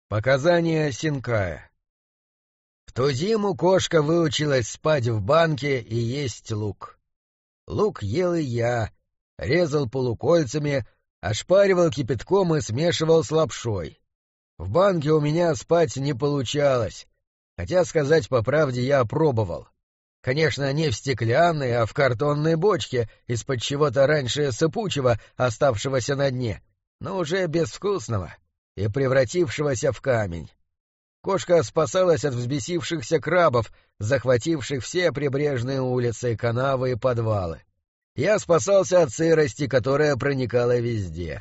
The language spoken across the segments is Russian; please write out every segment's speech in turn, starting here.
Показания Синкая. В ту зиму кошка выучилась спать в банке и есть лук. Лук ел и я, резал полукольцами, ошпаривал кипятком и смешивал с лапшой. В банке у меня спать не получалось, хотя, сказать по правде, я пробовал. Конечно, не в стеклянной, а в картонной бочке, из-под чего-то раньше сыпучего, оставшегося на дне, но уже безвкусного и превратившегося в камень. Кошка спасалась от взбесившихся крабов, захвативших все прибрежные улицы, канавы и подвалы. Я спасался от сырости, которая проникала везде.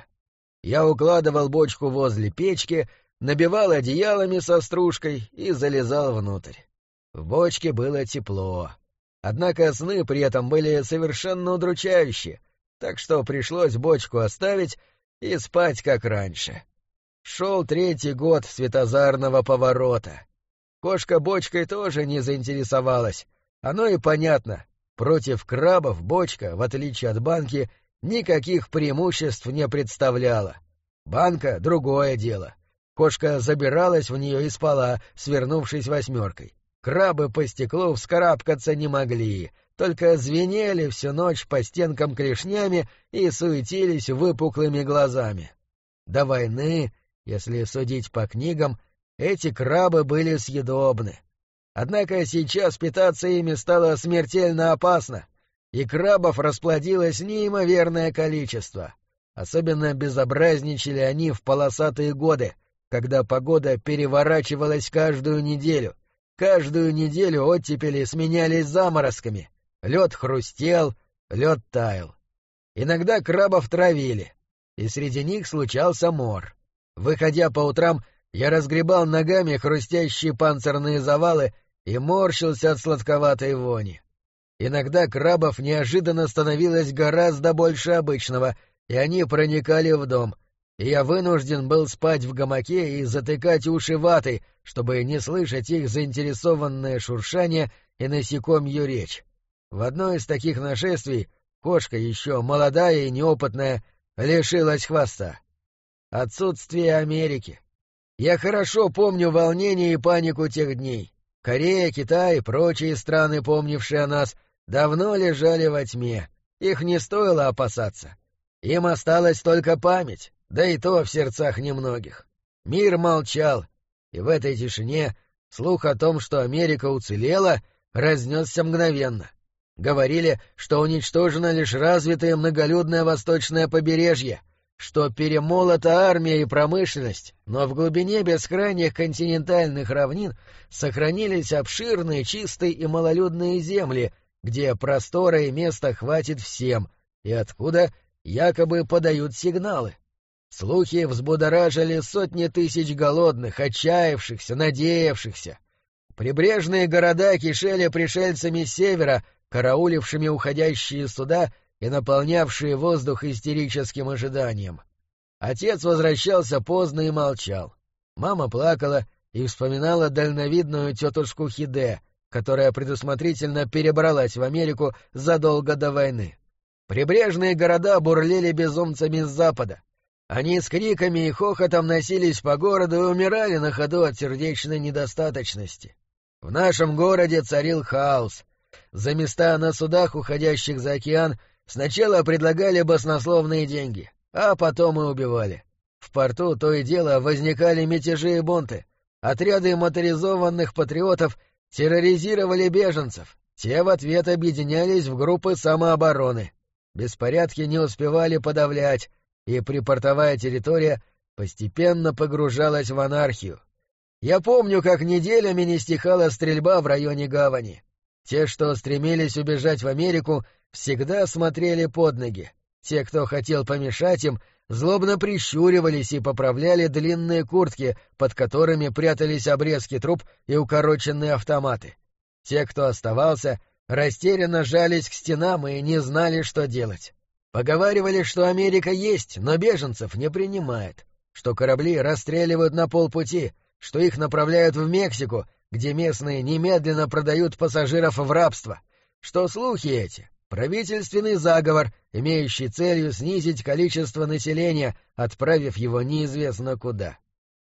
Я укладывал бочку возле печки, набивал одеялами со стружкой и залезал внутрь. В бочке было тепло. Однако сны при этом были совершенно удручающие, так что пришлось бочку оставить и спать как раньше. Шел 3-й год Светозарного поворота. Кошка бочкой тоже не заинтересовалась. Оно и понятно. Против крабов бочка, в отличие от банки, никаких преимуществ не представляла. Банка — другое дело. Кошка забиралась в нее и спала, свернувшись восьмеркой. Крабы по стеклу вскарабкаться не могли, только звенели всю ночь по стенкам клешнями и суетились выпуклыми глазами. До войны, если судить по книгам, эти крабы были съедобны. Однако сейчас питаться ими стало смертельно опасно, и крабов расплодилось неимоверное количество. Особенно безобразничали они в полосатые годы, когда погода переворачивалась каждую неделю. Каждую неделю оттепели сменялись заморозками. Лед хрустел, лед таял. Иногда крабов травили, и среди них случался мор. Выходя по утрам, я разгребал ногами хрустящие панцирные завалы и морщился от сладковатой вони. Иногда крабов неожиданно становилось гораздо больше обычного, и они проникали в дом, и я вынужден был спать в гамаке и затыкать уши ватой, чтобы не слышать их заинтересованное шуршание и насекомью речь. В одно из таких нашествий кошка, еще молодая и неопытная, лишилась хвоста. Отсутствие Америки. Я хорошо помню волнение и панику тех дней. Корея, Китай и прочие страны, помнившие о нас, давно лежали во тьме. Их не стоило опасаться. Им осталась только память, да и то в сердцах немногих. Мир молчал, и в этой тишине слух о том, что Америка уцелела, разнесся мгновенно. Говорили, что уничтожено лишь развитое многолюдное восточное побережье, что перемолота армия и промышленность, но в глубине бескрайних континентальных равнин сохранились обширные, чистые и малолюдные земли, где простора и места хватит всем, и откуда якобы подают сигналы. Слухи взбудоражили сотни тысяч голодных, отчаявшихся, надеявшихся. Прибрежные города кишели пришельцами с севера, караулившими уходящие суда и наполнявшие воздух истерическим ожиданием. Отец возвращался поздно и молчал. Мама плакала и вспоминала дальновидную тетушку Хиде, которая предусмотрительно перебралась в Америку задолго до войны. Прибрежные города бурлили безумцами с запада. Они с криками и хохотом носились по городу и умирали на ходу от сердечной недостаточности. В нашем городе царил хаос. За места на судах, уходящих за океан, сначала предлагали баснословные деньги, а потом и убивали. В порту то и дело возникали мятежи и бунты. Отряды моторизованных патриотов терроризировали беженцев. Те в ответ объединялись в группы самообороны. Беспорядки не успевали подавлять, и припортовая территория постепенно погружалась в анархию. Я помню, как неделями не стихала стрельба в районе гавани. Те, что стремились убежать в Америку, всегда смотрели под ноги. Те, кто хотел помешать им, злобно прищуривались и поправляли длинные куртки, под которыми прятались обрезки труб и укороченные автоматы. Те, кто оставался, растерянно жались к стенам и не знали, что делать. Поговаривали, что Америка есть, но беженцев не принимает, что корабли расстреливают на полпути, что их направляют в Мексику, где местные немедленно продают пассажиров в рабство, что слухи эти — правительственный заговор, имеющий целью снизить количество населения, отправив его неизвестно куда.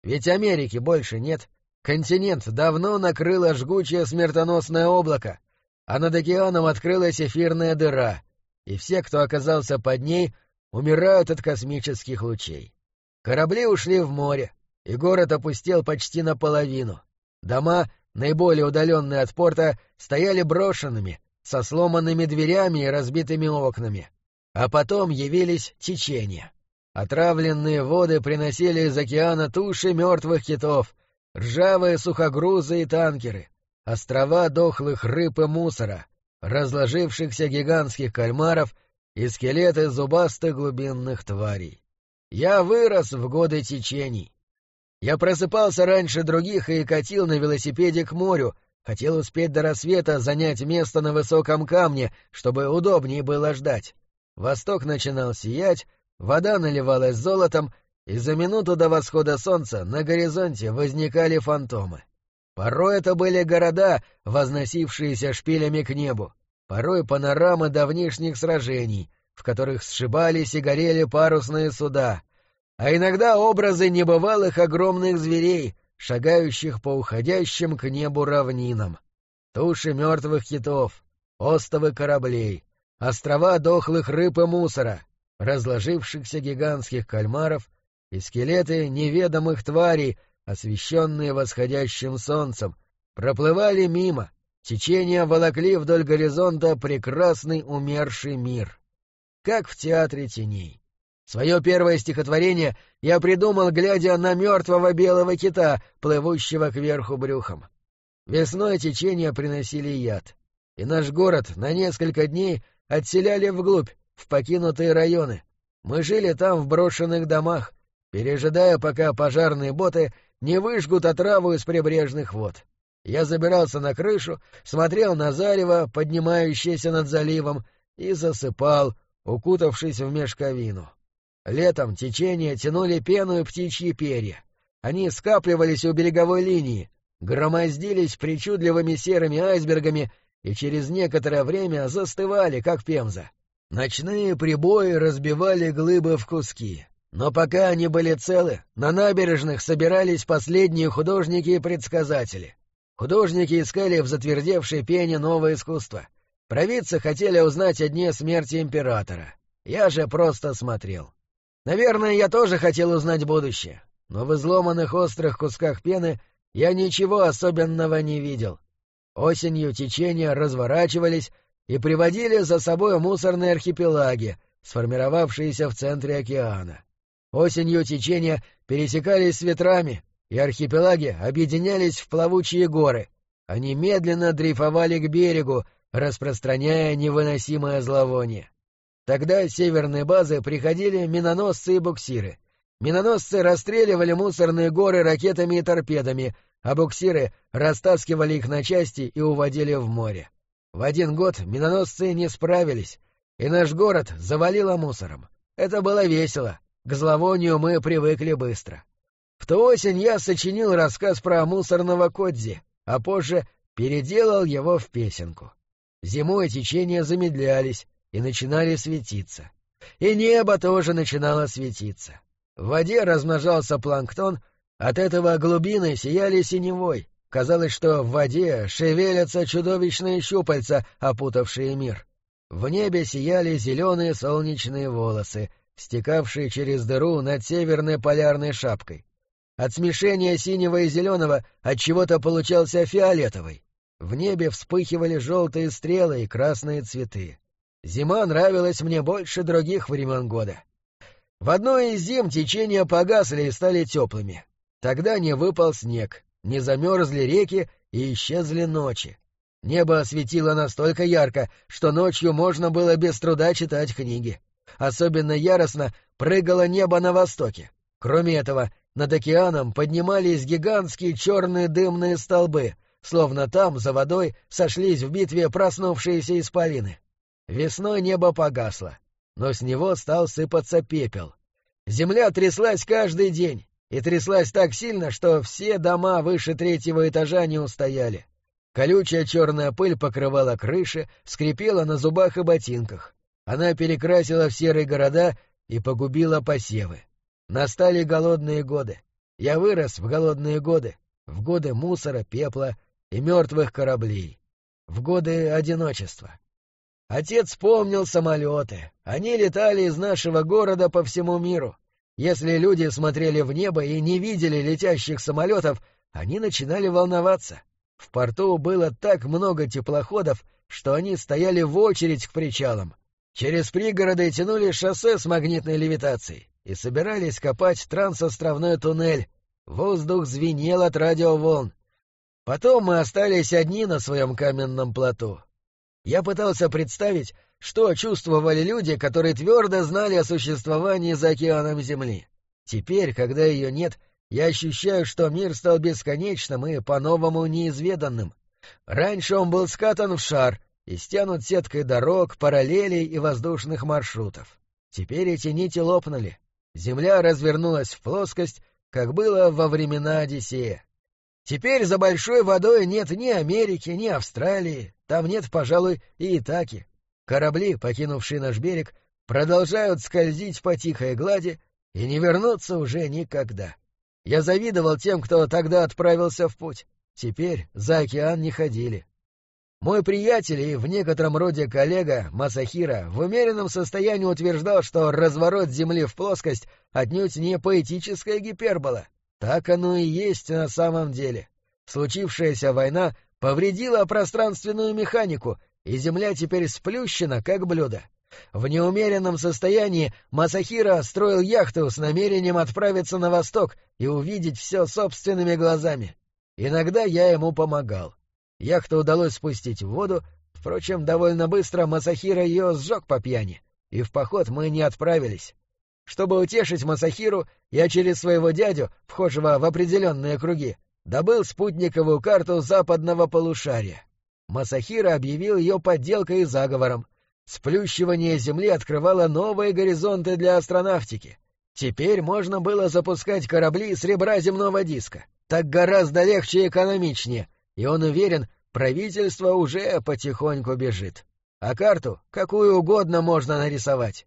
Ведь Америки больше нет. Континент давно накрыло жгучее смертоносное облако, а над океаном открылась эфирная дыра, и все, кто оказался под ней, умирают от космических лучей. Корабли ушли в море, и город опустел почти наполовину. Дома, наиболее удаленные от порта, стояли брошенными, со сломанными дверями и разбитыми окнами. А потом явились течения. Отравленные воды приносили из океана туши мертвых китов, ржавые сухогрузы и танкеры, острова дохлых рыб и мусора, разложившихся гигантских кальмаров и скелеты зубастых глубинных тварей. Я вырос в годы течений. Я просыпался раньше других и катил на велосипеде к морю, хотел успеть до рассвета занять место на высоком камне, чтобы удобнее было ждать. Восток начинал сиять, вода наливалась золотом, и за минуту до восхода солнца на горизонте возникали фантомы. Порой это были города, возносившиеся шпилями к небу, порой панорамы давнишних сражений, в которых сшибались и горели парусные суда, а иногда образы небывалых огромных зверей, шагающих по уходящим к небу равнинам. Туши мертвых китов, остовы кораблей, острова дохлых рыб и мусора, разложившихся гигантских кальмаров и скелеты неведомых тварей, освещенные восходящим солнцем, проплывали мимо, течения волокли вдоль горизонта прекрасный умерший мир. Как в театре теней. Свое первое стихотворение я придумал, глядя на мертвого белого кита, плывущего кверху брюхом. Весной течения приносили яд, и наш город на несколько дней отселяли вглубь, в покинутые районы. Мы жили там в брошенных домах, пережидая, пока пожарные боты не выжгут отраву из прибрежных вод. Я забирался на крышу, смотрел на зарево, поднимающееся над заливом, и засыпал, укутавшись в мешковину. Летом течения тянули пену и птичьи перья. Они скапливались у береговой линии, громоздились причудливыми серыми айсбергами и через некоторое время застывали, как пемза. Ночные прибои разбивали глыбы в куски. Но пока они были целы, на набережных собирались последние художники и предсказатели. Художники искали в затвердевшей пене новое искусство. Провидцы хотели узнать о дне смерти императора. Я же просто смотрел. Наверное, я тоже хотел узнать будущее, но в изломанных острых кусках пены я ничего особенного не видел. Осенью течения разворачивались и приводили за собой мусорные архипелаги, сформировавшиеся в центре океана. Осенью течения пересекались с ветрами, и архипелаги объединялись в плавучие горы. Они медленно дрейфовали к берегу, распространяя невыносимое зловоние. Тогда с северной базы приходили миноносцы и буксиры. Миноносцы расстреливали мусорные горы ракетами и торпедами, а буксиры растаскивали их на части и уводили в море. В один год миноносцы не справились, и наш город завалило мусором. Это было весело. К зловонию мы привыкли быстро. В ту осень я сочинил рассказ про мусорного Кодзи, а позже переделал его в песенку. Зимой течения замедлялись и начинали светиться. И небо тоже начинало светиться. В воде размножался планктон, от этого глубины сияли синевой. Казалось, что в воде шевелятся чудовищные щупальца, опутавшие мир. В небе сияли зеленые солнечные волосы, стекавшие через дыру над северной полярной шапкой. От смешения синего и зеленого отчего-то получался фиолетовый. В небе вспыхивали желтые стрелы и красные цветы. Зима нравилась мне больше других времен года. В одной из зим течения погасли и стали теплыми. Тогда не выпал снег, не замерзли реки и исчезли ночи. Небо осветило настолько ярко, что ночью можно было без труда читать книги. Особенно яростно прыгало небо на востоке. Кроме этого, над океаном поднимались гигантские черные дымные столбы, словно там, за водой, сошлись в битве проснувшиеся исполины. Весной небо погасло, но с него стал сыпаться пепел. Земля тряслась каждый день, и тряслась так сильно, что все дома выше 3-го этажа не устояли. Колючая черная пыль покрывала крыши, скрипела на зубах и ботинках. Она перекрасила в серые города и погубила посевы. Настали голодные годы. Я вырос в голодные годы, в годы мусора, пепла и мертвых кораблей, в годы одиночества. Отец помнил самолеты. Они летали из нашего города по всему миру. Если люди смотрели в небо и не видели летящих самолетов, они начинали волноваться. В порту было так много теплоходов, что они стояли в очередь к причалам. Через пригороды тянули шоссе с магнитной левитацией и собирались копать трансостровной туннель. Воздух звенел от радиоволн. Потом мы остались одни на своем каменном плоту. Я пытался представить, что чувствовали люди, которые твердо знали о существовании за океаном Земли. Теперь, когда ее нет, я ощущаю, что мир стал бесконечным и по-новому неизведанным. Раньше он был скатан в шар и стянут сеткой дорог, параллелей и воздушных маршрутов. Теперь эти нити лопнули. Земля развернулась в плоскость, как было во времена Одиссея. Теперь за большой водой нет ни Америки, ни Австралии, там нет, пожалуй, и Итаки. Корабли, покинувшие наш берег, продолжают скользить по тихой глади и не вернутся уже никогда. Я завидовал тем, кто тогда отправился в путь. Теперь за океан не ходили. Мой приятель и в некотором роде коллега Масахиро в умеренном состоянии утверждал, что разворот Земли в плоскость отнюдь не поэтическая гипербола. Так оно и есть на самом деле. Случившаяся война повредила пространственную механику, и Земля теперь сплющена, как блюдо. В неумеренном состоянии Масахиро строил яхту с намерением отправиться на восток и увидеть все собственными глазами. Иногда я ему помогал. Яхту удалось спустить в воду, впрочем, довольно быстро Масахиро ее сжег по пьяни, и в поход мы не отправились. Чтобы утешить Масахиру, я через своего дядю, вхожего в определенные круги, добыл спутниковую карту западного полушария. Масахиро объявил ее подделкой и заговором. Сплющивание Земли открывало новые горизонты для астронавтики. Теперь можно было запускать корабли с ребра земного диска. Так гораздо легче и экономичнее, и он уверен, правительство уже потихоньку бежит. А карту какую угодно можно нарисовать.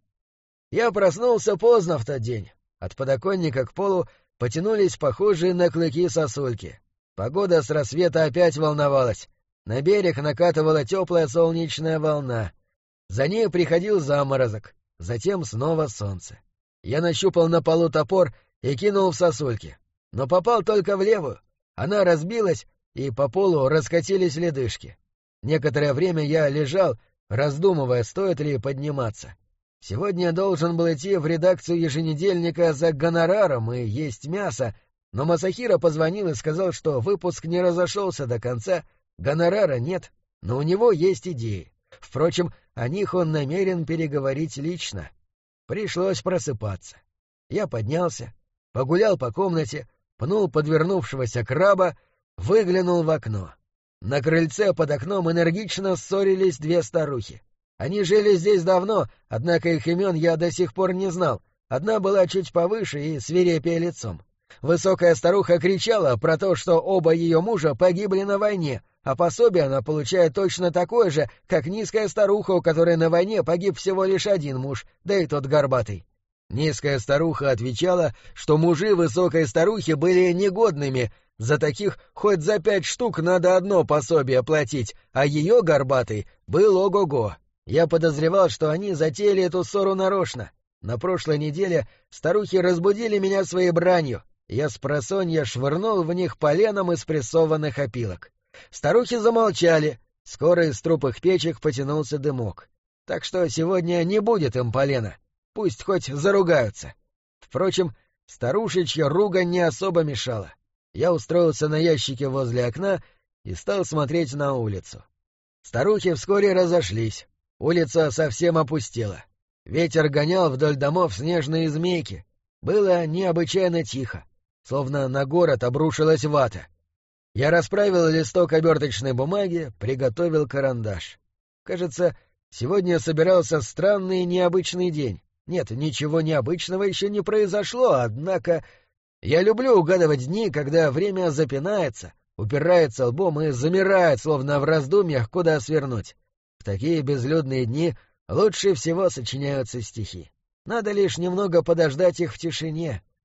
Я проснулся поздно в тот день. От подоконника к полу потянулись похожие на клыки сосульки. Погода с рассвета опять волновалась. На берег накатывала теплая солнечная волна. За ней приходил заморозок, затем снова солнце. Я нащупал на полу топор и кинул в сосульки, но попал только в левую. Она разбилась, и по полу раскатились ледышки. Некоторое время я лежал, раздумывая, стоит ли подниматься. Сегодня я должен был идти в редакцию еженедельника за гонораром и есть мясо, но Масахиро позвонил и сказал, что выпуск не разошелся до конца, гонорара нет, но у него есть идеи. Впрочем, о них он намерен переговорить лично. Пришлось просыпаться. Я поднялся, погулял по комнате, пнул подвернувшегося краба, выглянул в окно. На крыльце под окном энергично ссорились две старухи. Они жили здесь давно, однако их имен я до сих пор не знал. Одна была чуть повыше и свирепее лицом. Высокая старуха кричала про то, что оба ее мужа погибли на войне, а пособие она получает точно такое же, как низкая старуха, у которой на войне погиб всего лишь один муж, да и тот горбатый. Низкая старуха отвечала, что мужи высокой старухи были негодными, за таких хоть за 5 штук надо одно пособие платить, а ее горбатый был ого-го. Я подозревал, что они затеяли эту ссору нарочно. На прошлой неделе старухи разбудили меня своей бранью. Я спросонья швырнул в них поленом из прессованных опилок. Старухи замолчали. Скоро из труб их печек потянулся дымок. Так что сегодня не будет им полена. Пусть хоть заругаются. Впрочем, старушечья ругань не особо мешала. Я устроился на ящике возле окна и стал смотреть на улицу. Старухи вскоре разошлись. Улица совсем опустела. Ветер гонял вдоль домов снежные змейки. Было необычайно тихо, словно на город обрушилась вата. Я расправил листок оберточной бумаги, приготовил карандаш. Кажется, сегодня собирался странный и необычный день. Нет, ничего необычного еще не произошло, однако... Я люблю угадывать дни, когда время запинается, упирается лбом и замирает, словно в раздумьях, куда свернуть. В такие безлюдные дни лучше всего сочиняются стихи. Надо лишь немного подождать их в тишине.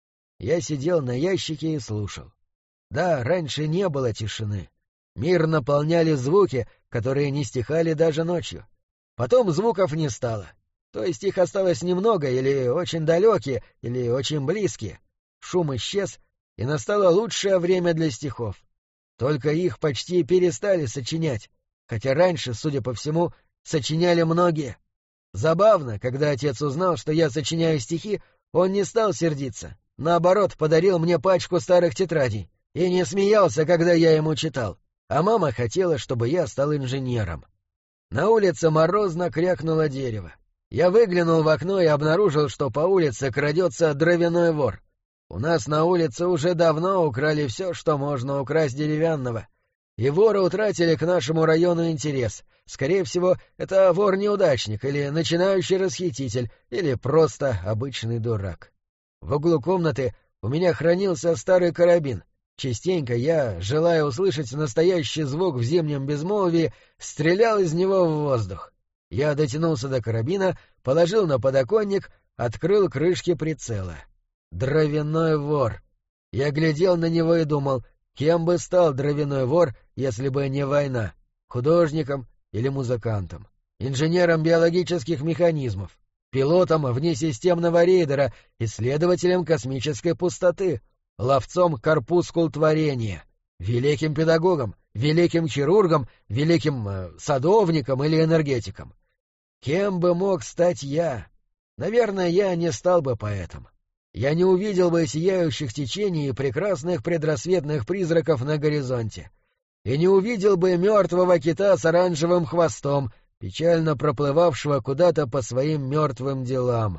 Я сидел на ящике и слушал. Да, раньше не было тишины. Мир наполняли звуки, которые не стихали даже ночью. Потом звуков не стало. То есть их осталось немного, или очень далекие, или очень близкие. Шум исчез, и настало лучшее время для стихов. Только их почти перестали сочинять, хотя раньше, судя по всему, сочиняли многие. Забавно, когда отец узнал, что я сочиняю стихи, он не стал сердиться. Наоборот, подарил мне пачку старых тетрадей и не смеялся, когда я ему читал. А мама хотела, чтобы я стал инженером. На улице морозно крякнуло дерево. Я выглянул в окно и обнаружил, что по улице крадется дровяной вор. У нас на улице уже давно украли все, что можно украсть деревянного. И воры утратили к нашему району интерес. Скорее всего, это вор-неудачник или начинающий расхититель, или просто обычный дурак. В углу комнаты у меня хранился старый карабин. Частенько я, желая услышать настоящий звук в зимнем безмолвии, стрелял из него в воздух. Я дотянулся до карабина, положил на подоконник, открыл крышки прицела. Дровяной вор. Я глядел на него и думал, кем бы стал дровяной вор, если бы не война? Художником или музыкантом? Инженером биологических механизмов? Пилотом внесистемного рейдера? Исследователем космической пустоты? Ловцом корпускул творения? Великим педагогом? Великим хирургом? Великим садовником или энергетиком? Кем бы мог стать я? Наверное, я не стал бы поэтом. Я не увидел бы сияющих течений и прекрасных предрассветных призраков на горизонте. И не увидел бы мертвого кита с оранжевым хвостом, печально проплывавшего куда-то по своим мертвым делам.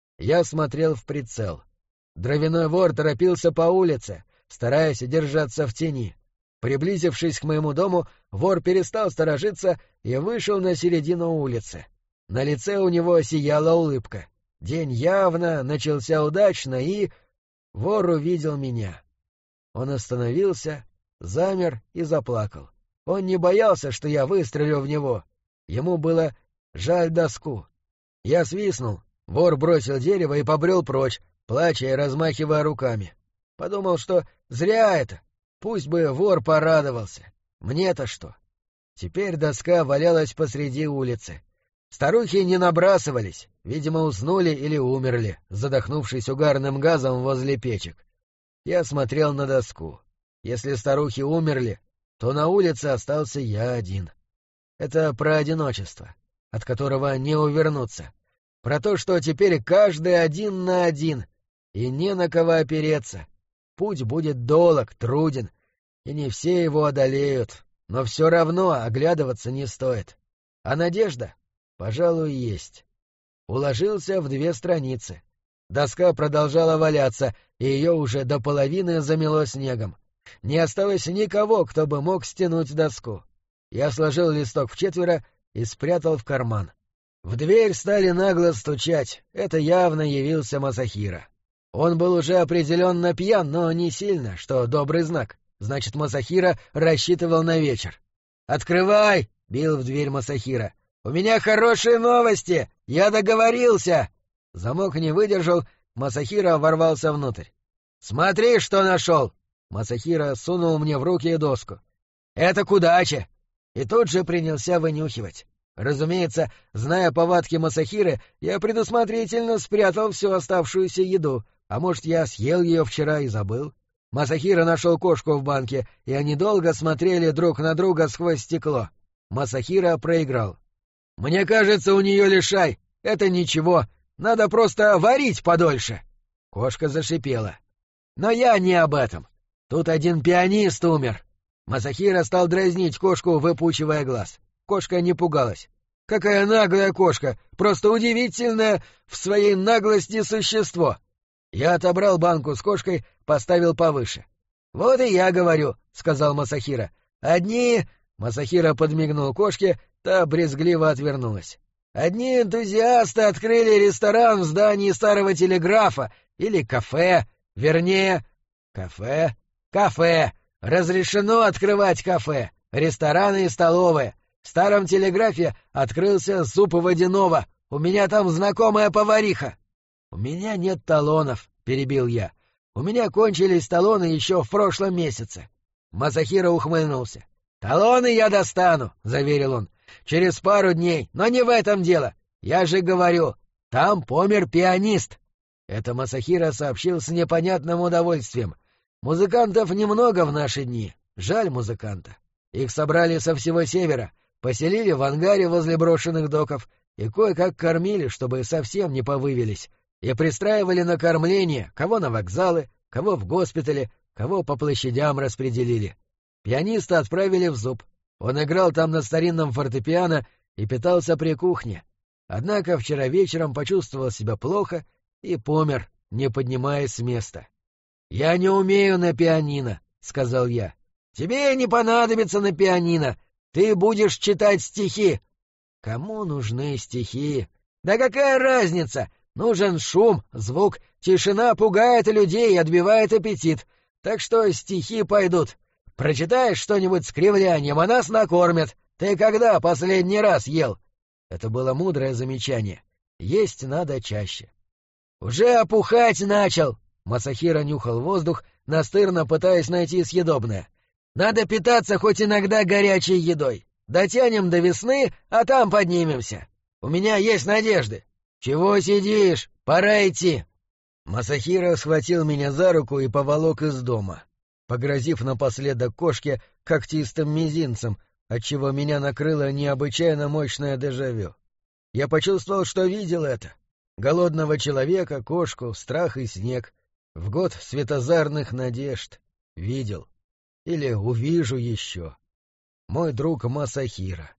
Я смотрел в прицел. Дровяной вор торопился по улице, стараясь держаться в тени. Приблизившись к моему дому, вор перестал сторожиться и вышел на середину улицы. На лице у него сияла улыбка. День явно начался удачно, и... Вор увидел меня. Он остановился, замер и заплакал. Он не боялся, что я выстрелю в него. Ему было жаль доску. Я свистнул. Вор бросил дерево и побрел прочь, плача и размахивая руками. Подумал, что зря это. Пусть бы вор порадовался. Мне-то что? Теперь доска валялась посреди улицы. Старухи не набрасывались, видимо, уснули или умерли, задохнувшись угарным газом возле печек. Я смотрел на доску. Если старухи умерли, то на улице остался я один. Это про одиночество, от которого не увернуться. Про то, что теперь каждый один на один, и не на кого опереться. Путь будет долг, труден, и не все его одолеют, но все равно оглядываться не стоит. А надежда? Пожалуй, есть. Уложился в 2 страницы. Доска продолжала валяться, и ее уже до половины замело снегом. Не осталось никого, кто бы мог стянуть доску. Я сложил листок вчетверо и спрятал в карман. В дверь стали нагло стучать. Это явно явился Масахиро. Он был уже определенно пьян, но не сильно, что добрый знак. Значит, Масахиро рассчитывал на вечер. «Открывай!» — бил в дверь Масахиро. «У меня хорошие новости! Я договорился!» Замок не выдержал, Масахиро ворвался внутрь. «Смотри, что нашел!» Масахиро сунул мне в руки доску. «Это к удаче!» И тут же принялся вынюхивать. Разумеется, зная повадки Масахиро, я предусмотрительно спрятал всю оставшуюся еду, а может, я съел ее вчера и забыл. Масахиро нашел кошку в банке, и они долго смотрели друг на друга сквозь стекло. Масахиро проиграл. «Мне кажется, у нее лишай. Это ничего. Надо просто варить подольше». Кошка зашипела. «Но я не об этом. Тут один пианист умер». Масахиро стал дразнить кошку, выпучивая глаз. Кошка не пугалась. «Какая наглая кошка! Просто удивительное в своей наглости существо!» Я отобрал банку с кошкой, поставил повыше. «Вот и я говорю», — сказал Масахиро. «Одни...» — Масахиро подмигнул кошке, та брезгливо отвернулась. «Одни энтузиасты открыли ресторан в здании старого телеграфа или кафе, вернее...» «Кафе? Кафе! Разрешено открывать кафе, рестораны и столовые. В старом телеграфе открылся суп водяного. У меня там знакомая повариха». «У меня нет талонов», — перебил я. У меня кончились талоны еще в прошлом месяце. Масахиро ухмыльнулся. «Талоны я достану», — заверил он. «Через пару дней, но не в этом дело. Я же говорю, там помер пианист». Это Масахиро сообщил с непонятным удовольствием. Музыкантов немного в наши дни. Жаль музыканта. Их собрали со всего севера, поселили в ангаре возле брошенных доков и кое-как кормили, чтобы совсем не повывелись, и пристраивали на кормление, кого на вокзалы, кого в госпитале, кого по площадям распределили. Пианиста отправили в зуб. Он играл там на старинном фортепиано и питался при кухне. Однако вчера вечером почувствовал себя плохо и помер, не поднимаясь с места. «Я не умею на пианино», — сказал я. «Тебе не понадобится на пианино. Ты будешь читать стихи». «Кому нужны стихи?» «Да какая разница? Нужен шум, звук, тишина пугает людей и отбивает аппетит. Так что стихи пойдут. Прочитаешь что-нибудь с кривлянием, а нас накормят. Ты когда последний раз ел?» Это было мудрое замечание. Есть надо чаще. «Уже опухать начал!» Масахиро нюхал воздух, настырно пытаясь найти съедобное. «Надо питаться хоть иногда горячей едой. Дотянем до весны, а там поднимемся. У меня есть надежды. Чего сидишь? Пора идти!» Масахиро схватил меня за руку и поволок из дома, погрозив напоследок кошке когтистым мизинцем, отчего меня накрыло необычайно мощное дежавю. Я почувствовал, что видел это. Голодного человека, кошку, страх и снег. В год светозарных надежд. Видел. Или увижу еще. Мой друг Масахиро.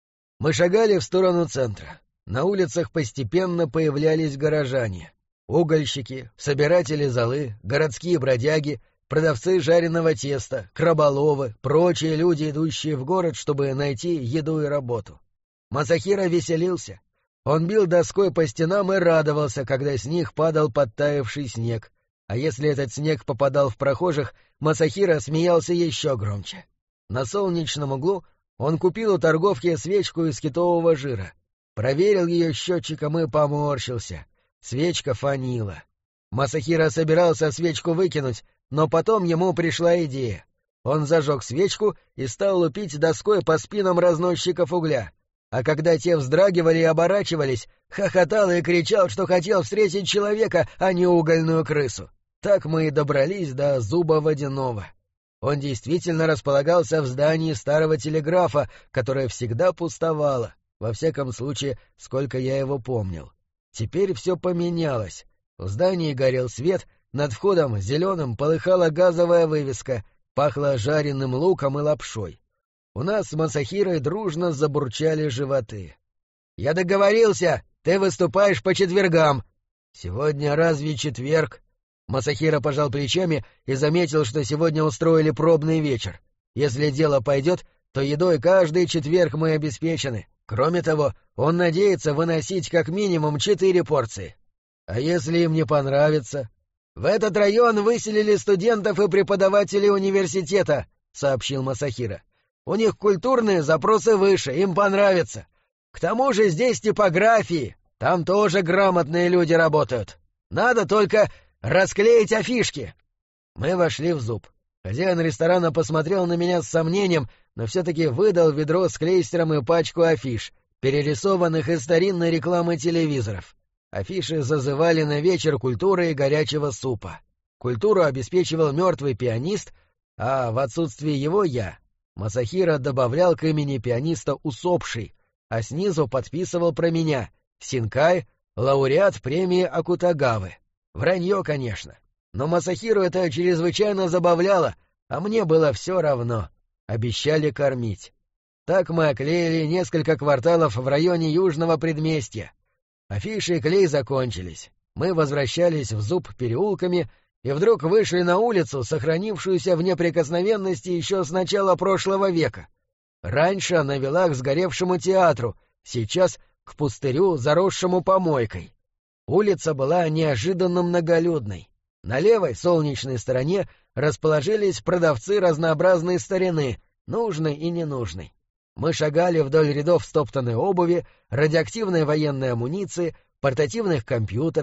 Мы шагали в сторону центра. На улицах постепенно появлялись горожане. Угольщики, собиратели золы, городские бродяги, продавцы жареного теста, краболовы, прочие люди, идущие в город, чтобы найти еду и работу. Масахиро веселился. Он бил доской по стенам и радовался, когда с них падал подтаявший снег. А если этот снег попадал в прохожих, Масахиро смеялся еще громче. На солнечном углу он купил у торговки свечку из китового жира. Проверил ее счетчиком и поморщился. Свечка фанила. Масахиро собирался свечку выкинуть, но потом ему пришла идея. Он зажег свечку и стал лупить доской по спинам разносчиков угля. А когда те вздрагивали и оборачивались, хохотал и кричал, что хотел встретить человека, а не угольную крысу. Так мы и добрались до зуба водяного. Он действительно располагался в здании старого телеграфа, которое всегда пустовало, во всяком случае, сколько я его помнил. Теперь все поменялось. В здании горел свет, над входом зеленым полыхала газовая вывеска, пахло жареным луком и лапшой. У нас с Масахирой дружно забурчали животы. «Я договорился, ты выступаешь по четвергам». «Сегодня разве четверг?» Масахиро пожал плечами и заметил, что сегодня устроили пробный вечер. Если дело пойдет, то едой каждый четверг мы обеспечены. Кроме того, он надеется выносить как минимум 4 порции. А если им не понравится? В этот район выселили студентов и преподавателей университета, сообщил Масахиро. У них культурные запросы выше, им понравится. К тому же здесь типографии, там тоже грамотные люди работают. Надо только расклеить афишки. Мы вошли в зуб. Хозяин ресторана посмотрел на меня с сомнением, но все-таки выдал ведро с клейстером и пачку афиш, перерисованных из старинной рекламы телевизоров. Афиши зазывали на вечер культуры и горячего супа. Культуру обеспечивал мертвый пианист, а в отсутствие его я. Масахиро добавлял к имени пианиста усопший, а снизу подписывал про меня Синкай, лауреат премии Акутагавы. Вранье, конечно. Но Масахиро это чрезвычайно забавляло, а мне было все равно. Обещали кормить. Так мы оклеили несколько кварталов в районе Южного предместья. Афиши и клей закончились. Мы возвращались в зуб переулками и вдруг вышли на улицу, сохранившуюся в неприкосновенности еще с начала прошлого века. Раньше она вела к сгоревшему театру, сейчас к пустырю, заросшему помойкой. Улица была неожиданно многолюдной. На левой, солнечной стороне расположились продавцы разнообразной старины, нужной и ненужной. Мы шагали вдоль рядов стоптанной обуви, радиоактивной военной амуниции, портативных компьютеров,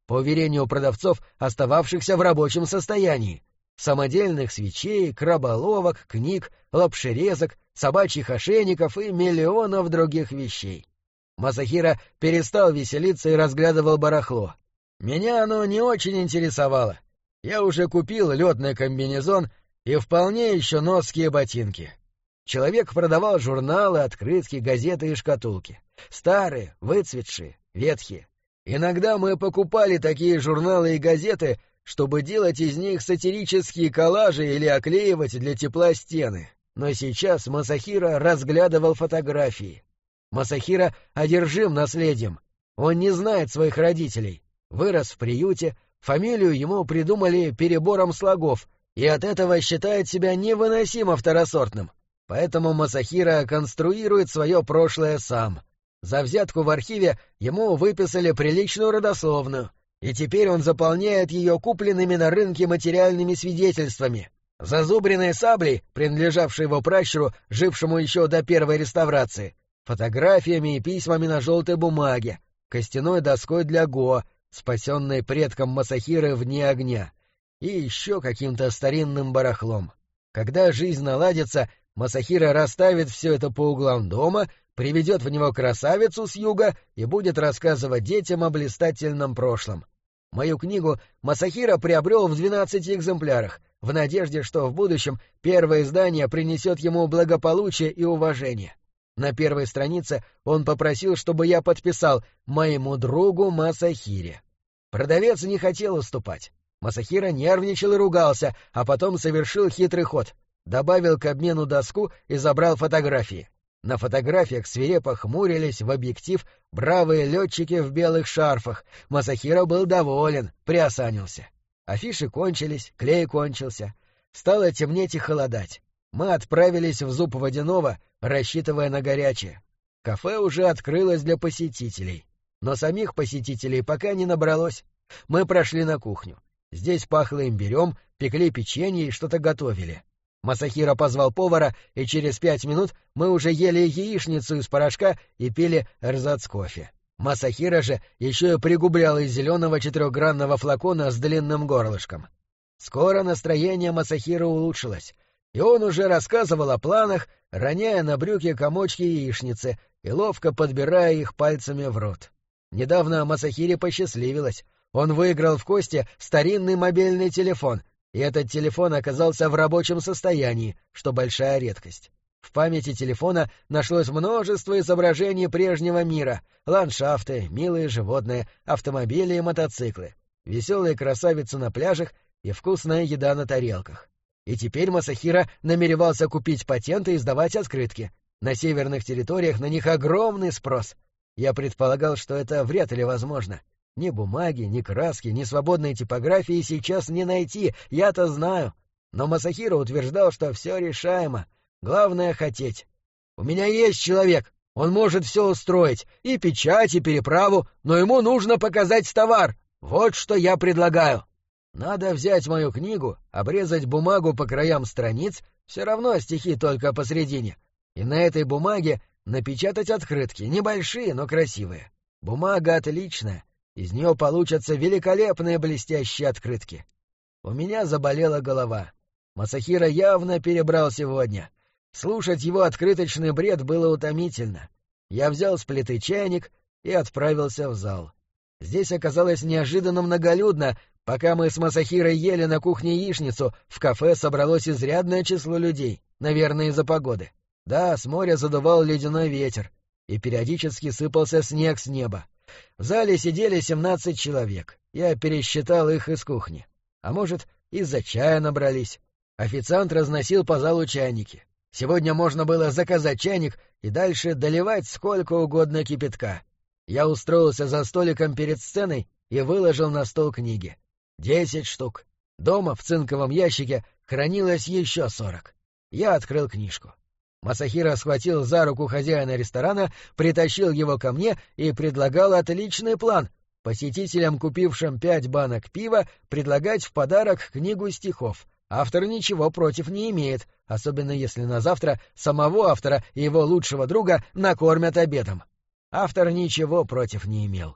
по уверению продавцов, остававшихся в рабочем состоянии. Самодельных свечей, краболовок, книг, лапшерезок, собачьих ошейников и миллионов других вещей. Масахиро перестал веселиться и разглядывал барахло. Меня оно не очень интересовало. Я уже купил летный комбинезон и вполне еще носские ботинки. Человек продавал журналы, открытки, газеты и шкатулки. Старые, выцветшие, ветхие. Иногда мы покупали такие журналы и газеты, чтобы делать из них сатирические коллажи или оклеивать для тепла стены. Но сейчас Масахиро разглядывал фотографии. Масахиро одержим наследием. Он не знает своих родителей. Вырос в приюте, фамилию ему придумали перебором слогов, и от этого считает себя невыносимо второсортным. Поэтому Масахиро конструирует свое прошлое сам. За взятку в архиве ему выписали приличную родословную, и теперь он заполняет ее купленными на рынке материальными свидетельствами. Зазубренной саблей, принадлежавшей его пращуру, жившему еще до первой реставрации, фотографиями и письмами на желтой бумаге, костяной доской для го, спасенной предком Масахиро вне огня, и еще каким-то старинным барахлом. Когда жизнь наладится, Масахиро расставит все это по углам дома, приведет в него красавицу с юга и будет рассказывать детям о блистательном прошлом. Мою книгу Масахиро приобрел в 12 экземплярах, в надежде, что в будущем первое издание принесет ему благополучие и уважение. На первой странице он попросил, чтобы я подписал «Моему другу Масахире». Продавец не хотел уступать. Масахиро нервничал и ругался, а потом совершил хитрый ход. Добавил к обмену доску и забрал фотографии. На фотографиях свирепо хмурились в объектив бравые летчики в белых шарфах. Масахиро был доволен, приосанился. Афиши кончились, клей кончился. Стало темнеть и холодать. Мы отправились в зуб водяного, рассчитывая на горячее. Кафе уже открылось для посетителей. Но самих посетителей пока не набралось. Мы прошли на кухню. Здесь пахло имбирем, пекли печенье и что-то готовили. Масахиро позвал повара, и через 5 минут мы уже ели яичницу из порошка и пили эрзац-кофе. Масахиро же еще и пригублял из зеленого 4-гранного флакона с длинным горлышком. Скоро настроение Масахиро улучшилось, и он уже рассказывал о планах, роняя на брюки комочки яичницы и ловко подбирая их пальцами в рот. Недавно Масахире посчастливилось. Он выиграл в кости старинный мобильный телефон, и этот телефон оказался в рабочем состоянии, что большая редкость. В памяти телефона нашлось множество изображений прежнего мира, ландшафты, милые животные, автомобили и мотоциклы, веселые красавицы на пляжах и вкусная еда на тарелках. И теперь Масахиро намеревался купить патент и издавать открытки. На северных территориях на них огромный спрос. Я предполагал, что это вряд ли возможно. Ни бумаги, ни краски, ни свободной типографии сейчас не найти, я-то знаю. Но Масахиро утверждал, что все решаемо. Главное — хотеть. У меня есть человек, он может все устроить, и печать, и переправу, но ему нужно показать товар. Вот что я предлагаю. Надо взять мою книгу, обрезать бумагу по краям страниц, все равно стихи только посредине, и на этой бумаге напечатать открытки, небольшие, но красивые. Бумага отличная. Из нее получатся великолепные блестящие открытки. У меня заболела голова. Масахиро явно перебрал сегодня. Слушать его открыточный бред было утомительно. Я взял с плиты чайник и отправился в зал. Здесь оказалось неожиданно многолюдно. Пока мы с Масахиро ели на кухне яичницу, в кафе собралось изрядное число людей, наверное, из-за погоды. Да, с моря задувал ледяной ветер, и периодически сыпался снег с неба. В зале сидели 17 человек. Я пересчитал их из кухни. А может, из-за чая набрались. Официант разносил по залу чайники. Сегодня можно было заказать чайник и дальше доливать сколько угодно кипятка. Я устроился за столиком перед сценой и выложил на стол книги. 10 штук. Дома в цинковом ящике хранилось еще 40. Я открыл книжку. Масахиро схватил за руку хозяина ресторана, притащил его ко мне и предлагал отличный план — посетителям, купившим 5 банок пива, предлагать в подарок книгу стихов. Автор ничего против не имеет, особенно если на завтра самого автора и его лучшего друга накормят обедом. Автор ничего против не имел.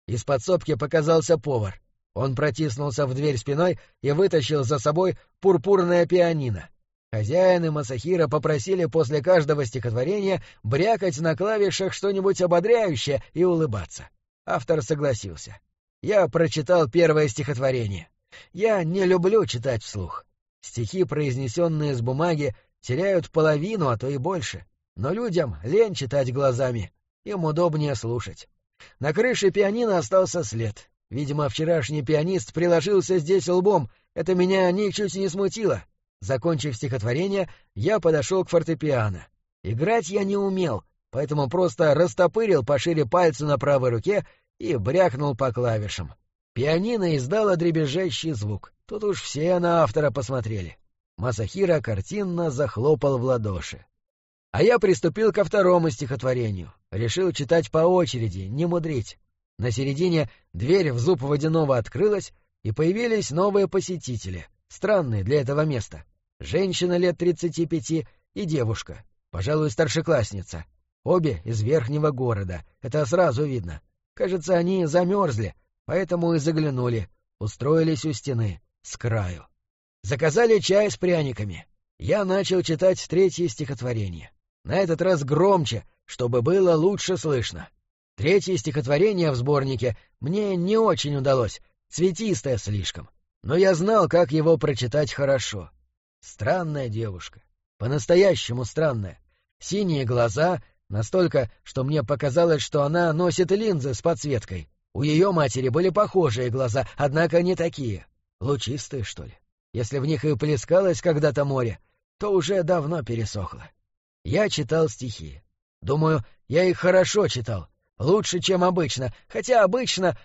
Из подсобки показался повар. Он протиснулся в дверь спиной и вытащил за собой пурпурное пианино. Хозяин и Масахиро попросили после каждого стихотворения брякать на клавишах что-нибудь ободряющее и улыбаться. Автор согласился. Я прочитал первое стихотворение. Я не люблю читать вслух. Стихи, произнесенные с бумаги, теряют половину, а то и больше. Но людям лень читать глазами, им удобнее слушать. На крыше пианино остался след. Видимо, вчерашний пианист приложился здесь лбом, это меня ничуть не смутило. Закончив стихотворение, я подошел к фортепиано. Играть я не умел, поэтому просто растопырил пошире пальцы на правой руке и брякнул по клавишам. Пианино издало дребезжащий звук. Тут уж все на автора посмотрели. Масахиро картинно захлопал в ладоши. А я приступил ко второму стихотворению. Решил читать по очереди, не мудрить. На середине дверь в зуб водяного открылась, и появились новые посетители, странные для этого места. Женщина лет 35 и девушка, пожалуй, старшеклассница. Обе из верхнего города, это сразу видно. Кажется, они замерзли, поэтому и заглянули, устроились у стены, с краю. Заказали чай с пряниками. Я начал читать третье стихотворение. На этот раз громче, чтобы было лучше слышно. Третье стихотворение в сборнике мне не очень удалось, цветистое слишком, но я знал, как его прочитать хорошо. Странная девушка, по-настоящему странная. Синие глаза, настолько, что мне показалось, что она носит линзы с подсветкой. У ее матери были похожие глаза, однако не такие. Лучистые, что ли? Если в них и плескалось когда-то море, то уже давно пересохло. Я читал стихи. Думаю, я их хорошо читал. Лучше, чем обычно, хотя обычно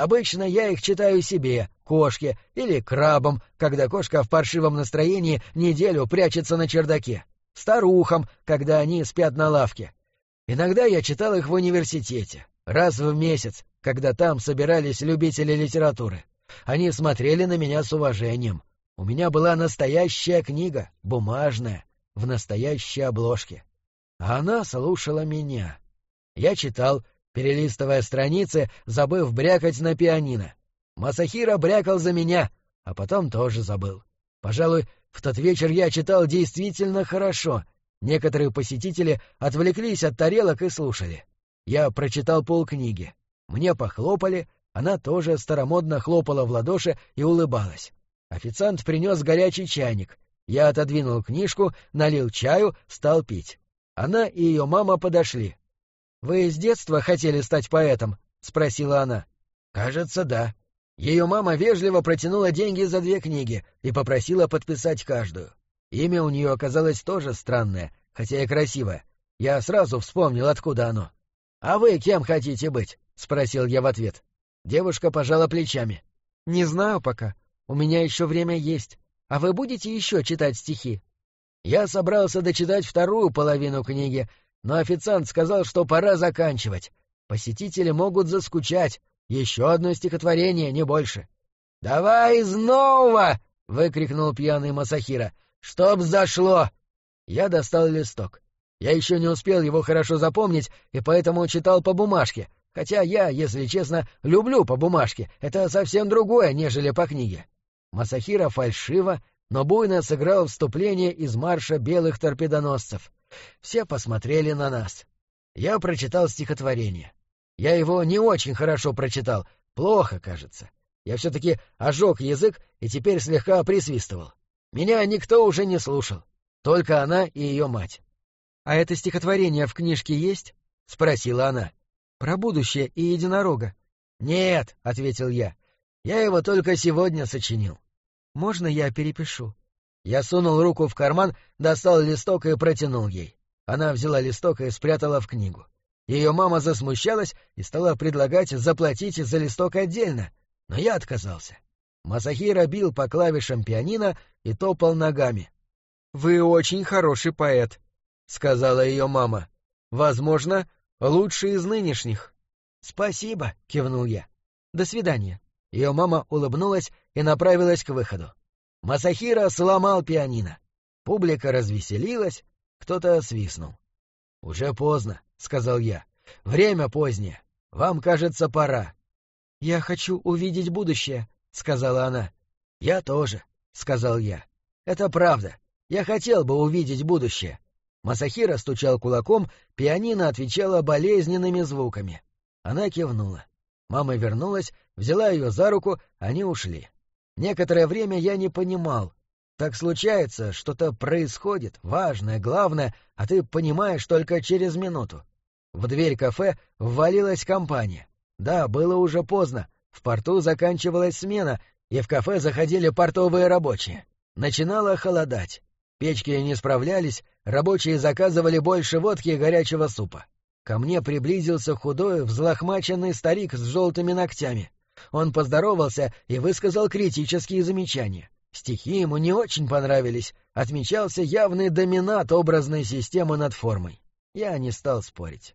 я их читаю себе, кошке или крабам, когда кошка в паршивом настроении неделю прячется на чердаке, старухам, когда они спят на лавке. Иногда я читал их в университете, раз в месяц, когда там собирались любители литературы. Они смотрели на меня с уважением. У меня была настоящая книга, бумажная, в настоящей обложке. А она слушала меня. Я читал, перелистывая страницы, забыв брякать на пианино. Масахиро брякал за меня, а потом тоже забыл. Пожалуй, в тот вечер я читал действительно хорошо. Некоторые посетители отвлеклись от тарелок и слушали. Я прочитал полкниги. Мне похлопали, она тоже старомодно хлопала в ладоши и улыбалась. Официант принес горячий чайник. Я отодвинул книжку, налил чаю, стал пить. Она и ее мама подошли. «Вы с детства хотели стать поэтом?» — спросила она. «Кажется, да». Ее мама вежливо протянула деньги за 2 книги и попросила подписать каждую. Имя у нее оказалось тоже странное, хотя и красивое. Я сразу вспомнил, откуда оно. «А вы кем хотите быть?» — спросил я в ответ. Девушка пожала плечами. «Не знаю пока. У меня еще время есть. А вы будете еще читать стихи?» Я собрался дочитать вторую половину книги, но официант сказал, что пора заканчивать. Посетители могут заскучать. Еще одно стихотворение, не больше. «Давай снова!» — выкрикнул пьяный Масахиро. «Чтоб зашло!» Я достал листок. Я еще не успел его хорошо запомнить, и поэтому читал по бумажке, хотя я, если честно, люблю по бумажке, это совсем другое, нежели по книге. Масахиро фальшиво, но буйно сыграл вступление из марша белых торпедоносцев. Все посмотрели на нас. Я прочитал стихотворение. Я его не очень хорошо прочитал, плохо, кажется. Я все-таки ожег язык и теперь слегка присвистывал. Меня никто уже не слушал, только она и ее мать. — А это стихотворение в книжке есть? — спросила она. — Про будущее и единорога. — Нет, — ответил я. — Я его только сегодня сочинил. — Можно я перепишу? Я сунул руку в карман, достал листок и протянул ей. Она взяла листок и спрятала в книгу. Ее мама засмущалась и стала предлагать заплатить за листок отдельно, но я отказался. Масахиро бил по клавишам пианино и топал ногами. — Вы очень хороший поэт, — сказала ее мама. — Возможно, лучший из нынешних. — Спасибо, — кивнул я. — До свидания. Ее мама улыбнулась и направилась к выходу. Масахиро сломал пианино. Публика развеселилась, кто-то свистнул. — Уже поздно, — сказал я. — Время позднее. Вам, кажется, пора. «Я хочу увидеть будущее», — сказала она. «Я тоже», — сказал я. «Это правда. Я хотел бы увидеть будущее». Масахиро стучал кулаком, пианино отвечало болезненными звуками. Она кивнула. Мама вернулась, взяла ее за руку, они ушли. Некоторое время я не понимал. Так случается, что-то происходит, важное, главное, а ты понимаешь только через минуту. В дверь кафе ввалилась компания. Да, было уже поздно, в порту заканчивалась смена, и в кафе заходили портовые рабочие. Начинало холодать. Печки не справлялись, рабочие заказывали больше водки и горячего супа. Ко мне приблизился худой, взлохмаченный старик с желтыми ногтями. Он поздоровался и высказал критические замечания. Стихи ему не очень понравились, отмечался явный доминат образной системы над формой. Я не стал спорить.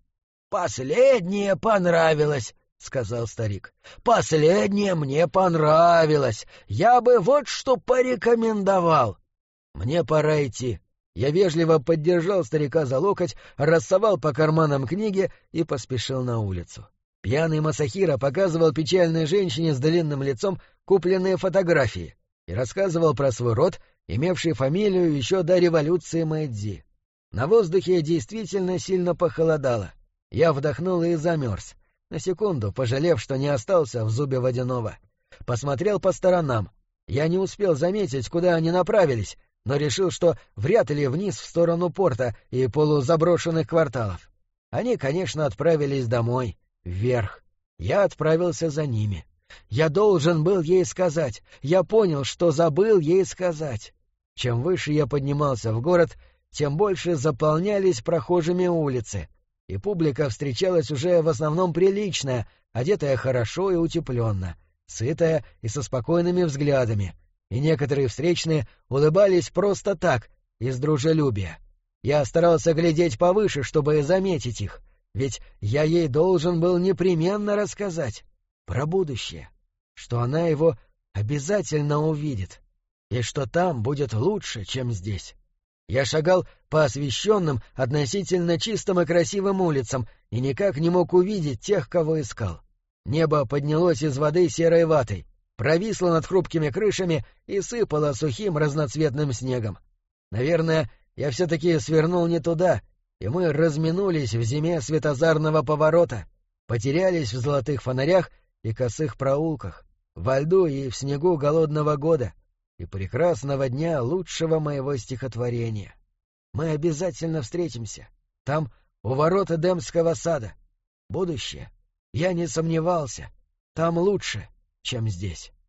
«Последнее понравилось», — сказал старик. «Последнее мне понравилось. Я бы вот что порекомендовал». «Мне пора идти». Я вежливо поддержал старика за локоть, рассовал по карманам книги и поспешил на улицу. Пьяный Масахиро показывал печальной женщине с длинным лицом купленные фотографии и рассказывал про свой род, имевший фамилию еще до революции Мэйдзи. На воздухе действительно сильно похолодало. Я вдохнул и замерз, на секунду пожалев, что не остался в зубе водяного. Посмотрел по сторонам. Я не успел заметить, куда они направились, но решил, что вряд ли вниз в сторону порта и полузаброшенных кварталов. Они, конечно, отправились домой, вверх. Я отправился за ними. Я должен был ей сказать. Я понял, что забыл ей сказать. Чем выше я поднимался в город, тем больше заполнялись прохожими улицы, и публика встречалась уже в основном приличная, одетая хорошо и утепленно, сытая и со спокойными взглядами, и некоторые встречные улыбались просто так, из дружелюбия. Я старался глядеть повыше, чтобы заметить их, ведь я ей должен был непременно рассказать про будущее, что она его обязательно увидит, и что там будет лучше, чем здесь. Я шагал по освещенным, относительно чистым и красивым улицам и никак не мог увидеть тех, кого искал. Небо поднялось из воды серой ватой, провисло над хрупкими крышами и сыпало сухим разноцветным снегом. Наверное, я все-таки свернул не туда, и мы разминулись в зиме светозарного поворота, потерялись в золотых фонарях и косых проулках, во льду и в снегу голодного года и прекрасного дня лучшего моего стихотворения. Мы обязательно встретимся, там, у ворот Эдемского сада. Будущее, я не сомневался, там лучше, чем здесь.